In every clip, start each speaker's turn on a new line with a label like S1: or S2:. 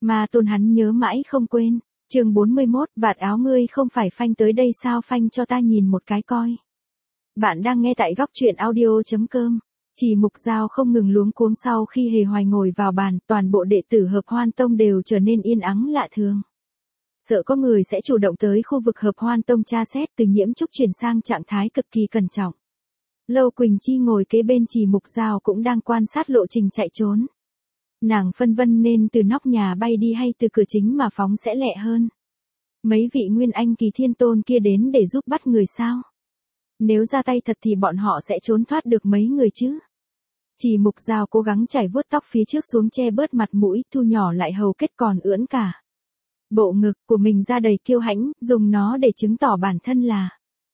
S1: Mà Tôn hắn nhớ mãi không quên. Chương 41, vạt áo ngươi không phải phanh tới đây sao, phanh cho ta nhìn một cái coi. Bạn đang nghe tại góc truyện audio.com. Chỉ Mục Dao không ngừng luống cuống sau khi Hề Hoài ngồi vào bàn, toàn bộ đệ tử Hợp Hoan Tông đều trở nên yên ắng lạ thường. Sợ có người sẽ chủ động tới khu vực Hợp Hoan Tông tra xét, Từ Nhiễm Trúc chuyển sang trạng thái cực kỳ cẩn trọng. Lâu Quỳnh Chi ngồi kế bên Chỉ Mục Dao cũng đang quan sát lộ trình chạy trốn. Nàng phân vân nên từ nóc nhà bay đi hay từ cửa chính mà phóng sẽ lẹ hơn. Mấy vị Nguyên Anh Kỳ Thiên Tôn kia đến để giúp bắt người sao? Nếu ra tay thật thì bọn họ sẽ trốn thoát được mấy người chứ? Chỉ Mục Dao cố gắng chải vuốt tóc phía trước xuống che bớt mặt mũi, thu nhỏ lại hầu kết còn ưỡn cả. Bộ ngực của mình ra đầy kiêu hãnh, dùng nó để chứng tỏ bản thân là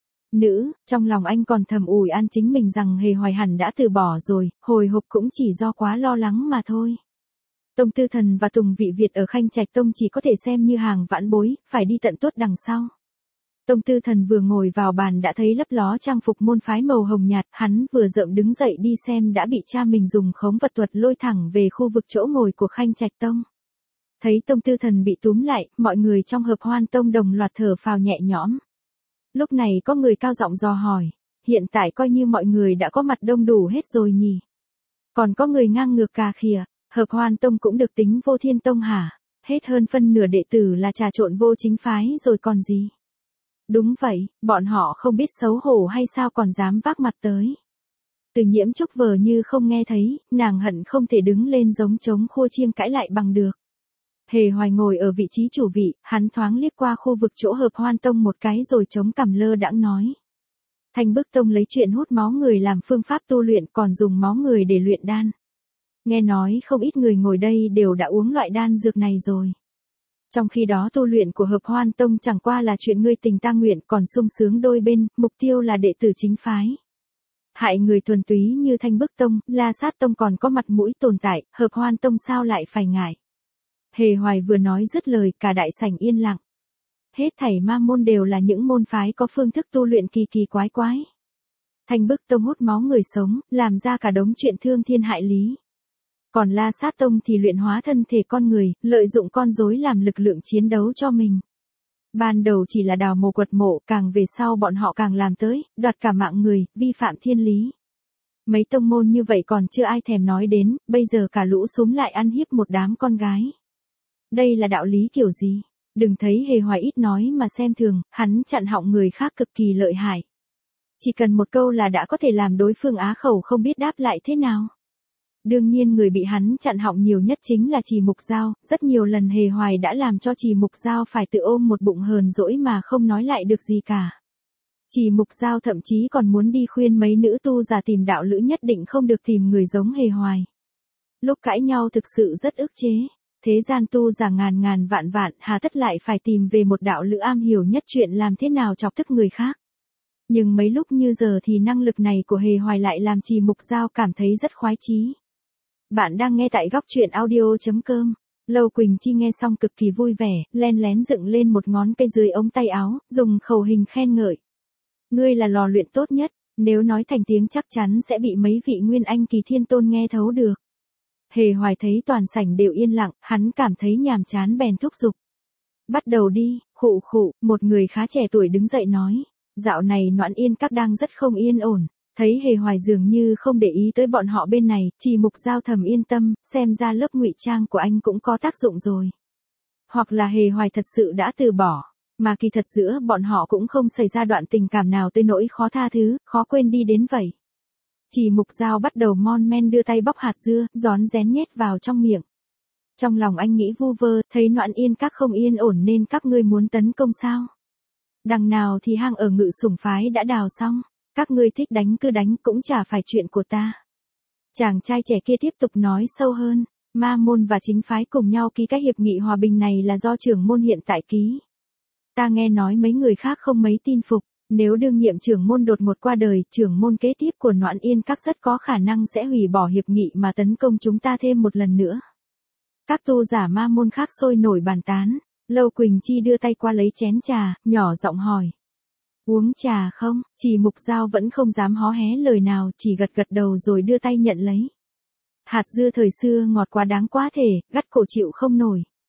S1: nữ. Trong lòng anh còn thầm ủi an chính mình rằng Hề Hoài hẳn đã từ bỏ rồi, hồi hộp cũng chỉ do quá lo lắng mà thôi. Tông Tư Thần và Tùng Vị Việt ở Khanh Trạch Tông chỉ có thể xem như hàng vãn bối, phải đi tận tuốt đằng sau. Tông Tư Thần vừa ngồi vào bàn đã thấy lấp ló trang phục môn phái màu hồng nhạt, hắn vừa rợm đứng dậy đi xem đã bị cha mình dùng khống vật thuật lôi thẳng về khu vực chỗ ngồi của Khanh Trạch Tông. Thấy Tông Tư Thần bị túm lại, mọi người trong Hợp Hoan Tông đồng loạt thở phào nhẹ nhõm. Lúc này có người cao giọng dò hỏi, hiện tại coi như mọi người đã có mặt đông đủ hết rồi nhỉ? Còn có người ngang ngược cà khịa, Hợp Hoan Tông cũng được tính vô thiên tông hả? Hết hơn phân nửa đệ tử là trà trộn vô chính phái rồi còn gì? Đúng vậy, bọn họ không biết xấu hổ hay sao còn dám vác mặt tới. Từ Nhiễm Trúc vờ như không nghe thấy, nàng hận không thể đứng lên giống trống khua chiêng cãi lại bằng được. Hề Hoài ngồi ở vị trí chủ vị, hắn thoáng liếc qua khu vực chỗ Hợp Hoan Tông một cái rồi chống cằm lơ đãng nói. Thanh Bức Tông lấy chuyện hút máu người làm phương pháp tu luyện, còn dùng máu người để luyện đan. Nghe nói không ít người ngồi đây đều đã uống loại đan dược này rồi. Trong khi đó tu luyện của Hợp Hoan Tông chẳng qua là chuyện ngươi tình ta nguyện, còn sung sướng đôi bên, mục tiêu là đệ tử chính phái. Hại người thuần túy như Thanh Bức Tông, La Sát Tông còn có mặt mũi tồn tại, Hợp Hoan Tông sao lại phải ngại. Hề Hoài vừa nói dứt lời, cả đại sảnh yên lặng. Hết thảy ma môn đều là những môn phái có phương thức tu luyện kỳ kỳ quái quái. Thanh Bức Tông hút máu người sống, làm ra cả đống chuyện thương thiên hại lý. Còn La Sát Tông thì luyện hóa thân thể con người, lợi dụng con rối làm lực lượng chiến đấu cho mình. Ban đầu chỉ là đào mồ quật mộ, càng về sau bọn họ càng làm tới, đoạt cả mạng người, vi phạm thiên lý. Mấy tông môn như vậy còn chưa ai thèm nói đến, bây giờ cả lũ súm lại ăn hiếp một đám con gái. Đây là đạo lý kiểu gì? Đừng thấy Hề Hoài ít nói mà xem thường, hắn chặn họng người khác cực kỳ lợi hại. Chỉ cần một câu là đã có thể làm đối phương á khẩu không biết đáp lại thế nào. Đương nhiên người bị hắn chặn họng nhiều nhất chính là Chỉ Mục Dao, rất nhiều lần Hề Hoài đã làm cho Chỉ Mục Dao phải tự ôm một bụng hờn dỗi mà không nói lại được gì cả. Chỉ Mục Dao thậm chí còn muốn đi khuyên mấy nữ tu giả tìm đạo lữ nhất định không được tìm người giống Hề Hoài. Lúc cãi nhau thực sự rất ức chế. Thế gian tu giả ngàn ngàn vạn vạn, hà tất lại phải tìm về một đạo lữ am hiểu nhất chuyện làm thế nào chọc tức người khác. Nhưng mấy lúc như giờ thì năng lực này của Hề Hoài lại làm Chỉ Mục Dao cảm thấy rất khoái chí. Bạn đang nghe tại góc truyện audio.com. Lâu Quỳnh Chi nghe xong cực kỳ vui vẻ, len lén dựng lên một ngón cây dưới ống tay áo, dùng khẩu hình khen ngợi. Ngươi là lò luyện tốt nhất, nếu nói thành tiếng chắc chắn sẽ bị mấy vị Nguyên Anh Kỳ Thiên Tôn nghe thấu được. Hề Hoài thấy toàn sảnh đều yên lặng, hắn cảm thấy nhàm chán bèn thúc giục. Bắt đầu đi, khụ khụ, một người khá trẻ tuổi đứng dậy nói. Dạo này Noãn Yên Các đang rất không yên ổn. Thấy Hề Hoài dường như không để ý tới bọn họ bên này, Chỉ Mục Dao thầm yên tâm, xem ra lớp ngụy trang của anh cũng có tác dụng rồi. Hoặc là Hề Hoài thật sự đã từ bỏ, mà kỳ thật giữa bọn họ cũng không xảy ra đoạn tình cảm nào tới nỗi khó tha thứ, khó quên đi đến vậy. Chỉ Mục Dao bắt đầu mon men đưa tay bóc hạt dưa, rón rén nhét vào trong miệng. Trong lòng anh nghĩ vu vơ, thấy Noãn Yên Các không yên ổn nên các ngươi muốn tấn công sao? Đằng nào thì hang ở Ngự Sủng phái đã đào xong, các ngươi thích đánh cứ đánh cũng chả phải chuyện của ta. Chàng trai trẻ kia tiếp tục nói sâu hơn, ma môn và chính phái cùng nhau ký cái hiệp nghị hòa bình này là do trưởng môn hiện tại ký. Ta nghe nói mấy người khác không mấy tin phục. Nếu đương nhiệm trưởng môn đột ngột qua đời, trưởng môn kế tiếp của Noãn Yên Các rất có khả năng sẽ hủy bỏ hiệp nghị mà tấn công chúng ta thêm một lần nữa. Các tu giả ma môn khác sôi nổi bàn tán, Lâu Quỳnh Chi đưa tay qua lấy chén trà, nhỏ giọng hỏi. Uống trà không? Chỉ Mục Dao vẫn không dám hó hé lời nào, chỉ gật gật đầu rồi đưa tay nhận lấy. Hạt dưa thời xưa ngọt quá đáng quá thể, gắt cổ chịu không nổi.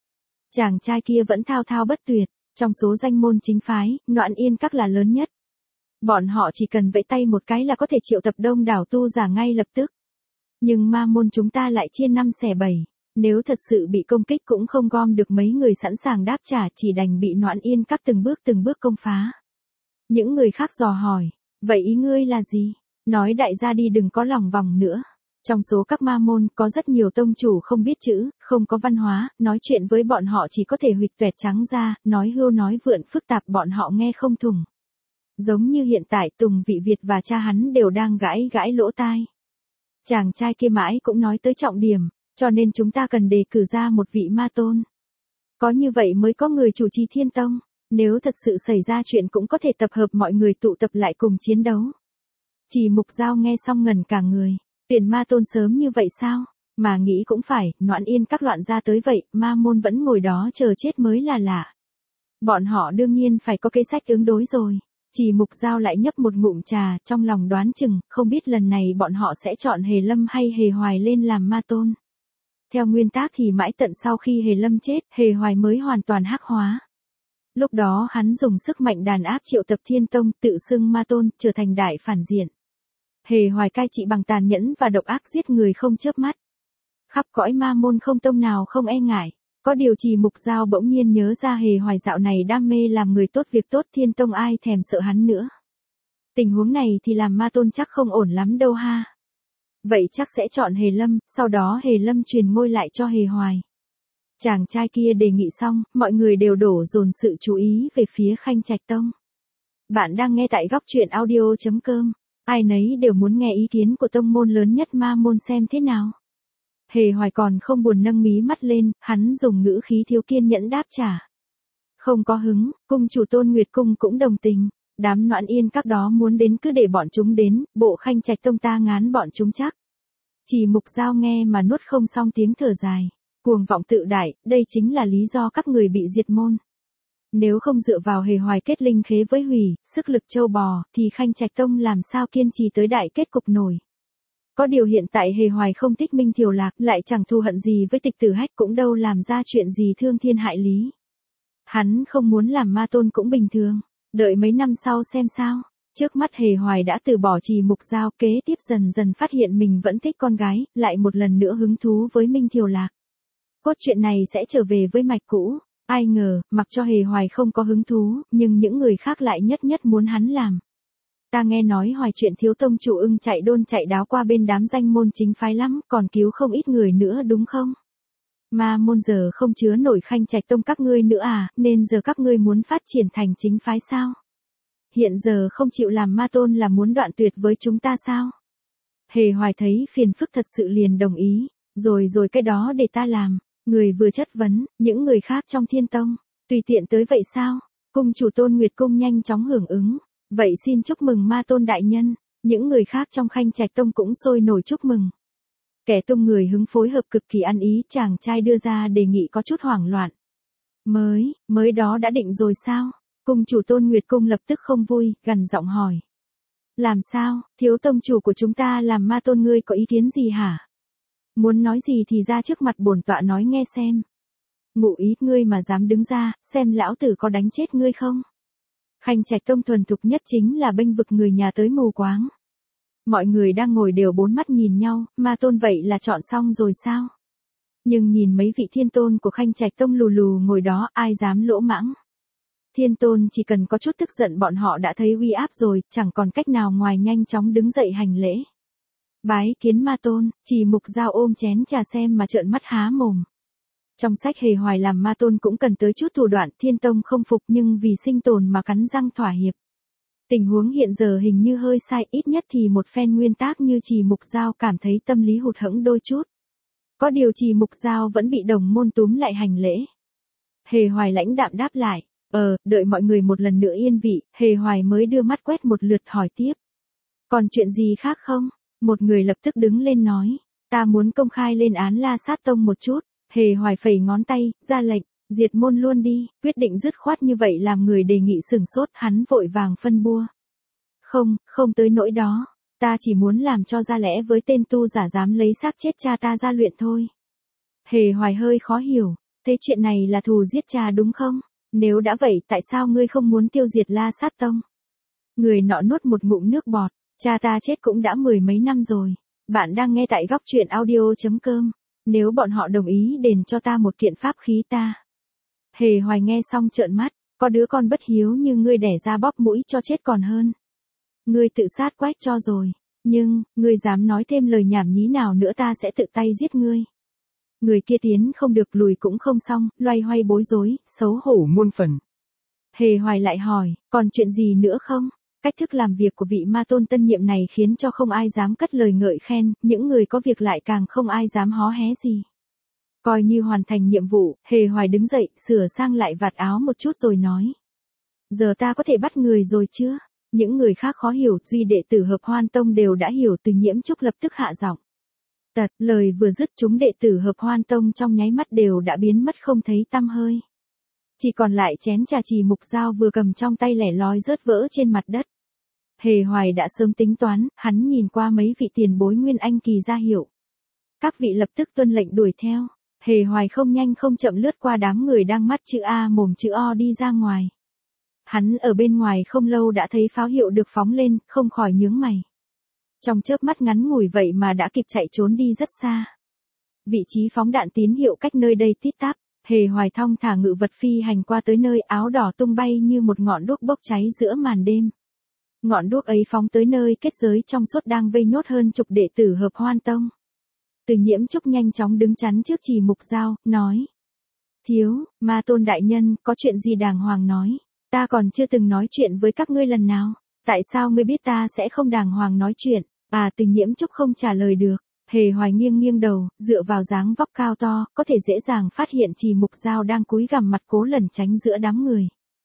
S1: Chàng trai kia vẫn thao thao bất tuyệt, trong số danh môn chính phái, Noãn Yên Các là lớn nhất. Bọn họ chỉ cần vẫy tay một cái là có thể triệu tập đông đảo tu giả ngay lập tức. Nhưng ma môn chúng ta lại chia năm xẻ bảy, nếu thật sự bị công kích cũng không gom được mấy người sẵn sàng đáp trả, chỉ đành bị Noãn Yên Các từng bước công phá. Những người khác dò hỏi, vậy ý ngươi là gì? Nói đại gia đi, đừng có lòng vòng nữa. Trong số các ma môn có rất nhiều tông chủ không biết chữ, không có văn hóa, nói chuyện với bọn họ chỉ có thể huỵch toẹt trắng ra, nói hưu nói vượn phức tạp bọn họ nghe không thủng. Giống như hiện tại Tùng Vị Việt và cha hắn đều đang gãi lỗ tai. Chàng trai kia mãi cũng nói tới trọng điểm, cho nên chúng ta cần đề cử ra một vị ma tôn. Có như vậy mới có người chủ trì Thiên Tông, nếu thật sự xảy ra chuyện cũng có thể tập hợp mọi người tụ tập lại cùng chiến đấu. Chỉ Mục Giao nghe xong ngẩn cả người, tuyển ma tôn sớm như vậy sao? Mà nghĩ cũng phải, Noãn Yên Các loạn ra tới vậy, ma môn vẫn ngồi đó chờ chết mới là lạ. Bọn họ đương nhiên phải có kế sách ứng đối rồi. Chỉ Mục Giao lại nhấp một ngụm trà, trong lòng đoán chừng, không biết lần này bọn họ sẽ chọn Hề Lâm hay Hề Hoài lên làm ma tôn. Theo nguyên tắc thì mãi tận sau khi Hề Lâm chết, Hề Hoài mới hoàn toàn hắc hóa. Lúc đó hắn dùng sức mạnh đàn áp triệu tập Thiên Tông, tự xưng ma tôn, trở thành đại phản diện. Hề Hoài cai trị bằng tàn nhẫn và độc ác, giết người không chớp mắt. Khắp cõi ma môn không tông nào không e ngại. Có điều Chỉ Mục Giao bỗng nhiên nhớ ra Hề Hoài dạo này đam mê làm người tốt việc tốt, Thiên Tông ai thèm sợ hắn nữa. Tình huống này thì làm ma tôn chắc không ổn lắm đâu ha. Vậy chắc sẽ chọn Hề Lâm, sau đó Hề Lâm truyền ngôi lại cho Hề Hoài. Chàng trai kia đề nghị xong, mọi người đều đổ dồn sự chú ý về phía Khanh Trạch Tông. Bạn đang nghe tại góc truyện audio.com. Ai nấy đều muốn nghe ý kiến của tông môn lớn nhất ma môn xem thế nào. Hề Hoài còn không buồn nâng mí mắt lên, hắn dùng ngữ khí thiếu kiên nhẫn đáp trả. Không có hứng, cung chủ Tôn Nguyệt Cung cũng đồng tình. Đám Noãn Yên Các đó muốn đến cứ để bọn chúng đến, bộ Khanh Trạch Tông ta ngán bọn chúng chắc. Chỉ Mục Giao nghe mà nuốt không xong tiếng thở dài. Cuồng vọng tự đại, đây chính là lý do các người bị diệt môn. Nếu không dựa vào Hề Hoài kết linh khế với hủy, sức lực châu bò, thì Khanh Trạch Tông làm sao kiên trì tới đại kết cục nổi. Có điều hiện tại Hề Hoài không thích Minh Thiều Lạc, lại chẳng thù hận gì với Tịch Tử Hách, cũng đâu làm ra chuyện gì thương thiên hại lý. Hắn không muốn làm ma tôn cũng bình thường, đợi mấy năm sau xem sao. Trước mắt Hề Hoài đã từ bỏ Chỉ Mục Giao, kế tiếp dần dần phát hiện mình vẫn thích con gái, lại một lần nữa hứng thú với Minh Thiều Lạc. Cốt truyện này sẽ trở về với mạch cũ. Ai ngờ, mặc cho Hề Hoài không có hứng thú, nhưng những người khác lại nhất muốn hắn làm. Ta nghe nói Hoài chuyện thiếu tông chủ ưng chạy đôn chạy đáo qua bên đám danh môn chính phái lắm, còn cứu không ít người nữa đúng không? Ma môn giờ không chứa nổi Khanh Trạch Tông các ngươi nữa à, nên giờ các ngươi muốn phát triển thành chính phái sao? Hiện giờ không chịu làm ma tôn là muốn đoạn tuyệt với chúng ta sao? Hề Hoài thấy phiền phức thật sự liền đồng ý, rồi cái đó để ta làm. Người vừa chất vấn, những người khác trong Thiên Tông, tùy tiện tới vậy sao? Cung chủ Tôn Nguyệt Cung nhanh chóng hưởng ứng. Vậy xin chúc mừng ma tôn đại nhân. Những người khác trong Khanh Trạch Tông cũng sôi nổi chúc mừng. Kẻ tung người hứng phối hợp cực kỳ ăn ý, chàng trai đưa ra đề nghị có chút hoảng loạn. Mới đó đã định rồi sao? Cung chủ Tôn Nguyệt Cung lập tức không vui, gằn giọng hỏi. Làm sao, thiếu tông chủ của chúng ta làm ma tôn, ngươi có ý kiến gì hả? Muốn nói gì thì ra trước mặt bổn tọa nói nghe xem. Ngụ ý, ngươi mà dám đứng ra, xem lão tử có đánh chết ngươi không? Khanh Trạch Tông thuần thục nhất chính là bênh vực người nhà tới mù quáng. Mọi người đang ngồi đều bốn mắt nhìn nhau, ma tôn vậy là chọn xong rồi sao? Nhưng nhìn mấy vị thiên tôn của Khanh Trạch Tông lù lù ngồi đó, ai dám lỗ mãng? Thiên tôn chỉ cần có chút tức giận bọn họ đã thấy uy áp rồi, chẳng còn cách nào ngoài nhanh chóng đứng dậy hành lễ. Bái kiến ma tôn. Chỉ Mục Giao ôm chén trà xem mà trợn mắt há mồm. Trong sách Hề Hoài làm ma tôn cũng cần tới chút thủ đoạn, Thiên Tông không phục nhưng vì sinh tồn mà cắn răng thỏa hiệp. Tình huống hiện giờ hình như hơi sai, ít nhất thì một phen nguyên tắc như Chỉ Mục Giao cảm thấy tâm lý hụt hẫng đôi chút. Có điều Chỉ Mục Giao vẫn bị đồng môn túm lại hành lễ. Hề Hoài lãnh đạm đáp lại. Đợi mọi người một lần nữa yên vị, Hề Hoài mới đưa mắt quét một lượt hỏi tiếp. Còn chuyện gì khác không? Một người lập tức đứng lên nói. Ta muốn công khai lên án La Sát Tông một chút. Hề Hoài phẩy ngón tay, ra lệnh, diệt môn luôn đi. Quyết định dứt khoát như vậy làm người đề nghị sửng sốt, hắn vội vàng phân bua. Không tới nỗi đó. Ta chỉ muốn làm cho ra lẽ với tên tu giả dám lấy xác chết cha ta ra luyện thôi. Hề Hoài hơi khó hiểu. Thế chuyện này là thù giết cha đúng không? Nếu đã vậy tại sao ngươi không muốn tiêu diệt La Sát Tông? Người nọ nuốt một ngụm nước bọt, cha ta chết cũng đã 10 mấy năm rồi. Bạn đang nghe tại góc truyện audio.com. Nếu bọn họ đồng ý đền cho ta một kiện pháp khí ta. Hề Hoài nghe xong trợn mắt, có đứa con bất hiếu như ngươi đẻ ra bóp mũi cho chết còn hơn. Ngươi tự sát quách cho rồi, nhưng, ngươi dám nói thêm lời nhảm nhí nào nữa ta sẽ tự tay giết ngươi. Người kia tiến không được lùi cũng không xong, loay hoay bối rối, xấu hổ muôn phần. Hề Hoài lại hỏi, còn chuyện gì nữa không? Cách thức làm việc của vị ma tôn tân nhiệm này khiến cho không ai dám cất lời ngợi khen, những người có việc lại càng không ai dám hó hé gì. Coi như hoàn thành nhiệm vụ, Hề Hoài đứng dậy, sửa sang lại vạt áo một chút rồi nói. Giờ ta có thể bắt người rồi chưa? Những người khác khó hiểu, duy đệ tử Hợp Hoan Tông đều đã hiểu. Từ Nhiễm Trúc lập tức hạ giọng. Tật, lời vừa dứt chúng đệ tử Hợp Hoan Tông trong nháy mắt đều đã biến mất không thấy tăm hơi. Chỉ còn lại chén trà Trì Mục Dao vừa cầm trong tay lẻ loi rớt vỡ trên mặt đất. Hề Hoài đã sớm tính toán, hắn nhìn qua mấy vị tiền bối Nguyên Anh kỳ ra hiệu. Các vị lập tức tuân lệnh đuổi theo. Hề Hoài không nhanh không chậm lướt qua đám người đang mắt chữ A mồm chữ O đi ra ngoài. Hắn ở bên ngoài không lâu đã thấy pháo hiệu được phóng lên, không khỏi nhướng mày. Trong chớp mắt ngắn ngủi vậy mà đã kịp chạy trốn đi rất xa. Vị trí phóng đạn tín hiệu cách nơi đây tít tắp, Hề Hoài thong thả ngự vật phi hành qua tới nơi, áo đỏ tung bay như một ngọn đuốc bốc cháy giữa màn đêm. Ngọn đuốc ấy phóng tới nơi kết giới trong suốt đang vây nhốt hơn chục đệ tử Hợp Hoan Tông. Từ Nhiễm Trúc nhanh chóng đứng chắn trước Trì Mục Dao, nói. Thiếu, ma tôn đại nhân, có chuyện gì đàng hoàng nói. Ta còn chưa từng nói chuyện với các ngươi lần nào. Tại sao ngươi biết ta sẽ không đàng hoàng nói chuyện? Từ Nhiễm Trúc không trả lời được. Hề Hoài nghiêng nghiêng đầu, dựa vào dáng vóc cao to, có thể dễ dàng phát hiện Trì Mục Dao đang cúi gằm mặt cố lẩn tránh giữa đám người.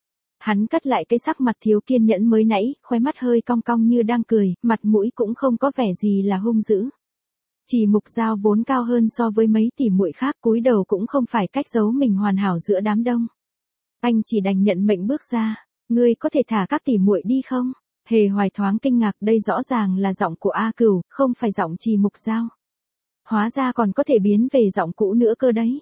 S1: Hắn cất lại cái sắc mặt thiếu kiên nhẫn mới nãy, khóe mắt hơi cong cong như đang cười, mặt mũi cũng không có vẻ gì là hung dữ. Trì Mục Dao vốn cao hơn so với mấy tỷ muội khác, cúi đầu cũng không phải cách giấu mình hoàn hảo giữa đám đông. Anh chỉ đành nhận mệnh bước ra. Ngươi có thể thả các tỷ muội đi không? Hề Hoài thoáng kinh ngạc, đây rõ ràng là giọng của A Cửu, không phải giọng Trì Mục Dao. Hóa ra còn có thể biến về giọng cũ nữa cơ đấy.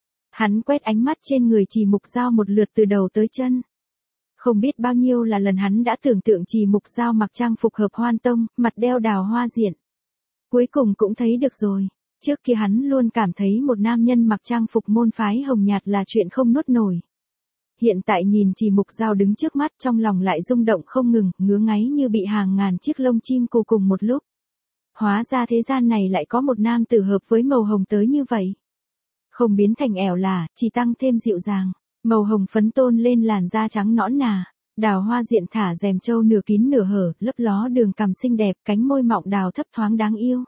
S1: Hắn quét ánh mắt trên người Trì Mục Dao một lượt từ đầu tới chân. Không biết bao nhiêu là lần hắn đã tưởng tượng Trì Mục Dao mặc trang phục Hợp Hoan Tông, mặt đeo đào hoa diện. Cuối cùng cũng thấy được rồi. Trước kia hắn luôn cảm thấy một nam nhân mặc trang phục môn phái hồng nhạt là chuyện không nuốt nổi. Hiện tại nhìn Trì Mục Dao đứng trước mắt, trong lòng lại rung động không ngừng, ngứa ngáy như bị hàng ngàn chiếc lông chim cù cùng một lúc. Hóa ra thế gian này lại có một nam tử hợp với màu hồng tới như vậy. Không biến thành ẻo lả, chỉ tăng thêm dịu dàng. Màu hồng phấn tôn lên làn da trắng nõn nà. Đào hoa diện thả rèm trâu nửa kín nửa hở, lấp ló đường cằm xinh đẹp, cánh môi mọng đào thấp thoáng đáng yêu.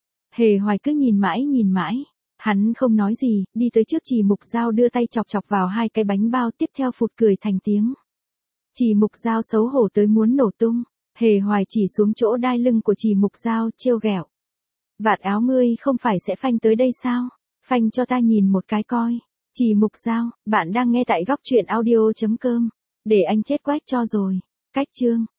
S1: Hề Hoài cứ nhìn mãi. Hắn không nói gì, đi tới trước Trì Mục Dao đưa tay chọc chọc vào hai cái bánh bao, tiếp theo phụt cười thành tiếng. Trì Mục Dao xấu hổ tới muốn nổ tung. Hề Hoài chỉ xuống chỗ đai lưng của Trì Mục Dao, trêu ghẹo. Vạt áo ngươi không phải sẽ phanh tới đây sao? Phanh cho ta nhìn một cái coi. Trì Mục Dao, bạn đang nghe tại góc truyện audio.com. Để anh chết quách cho rồi. Cách chương.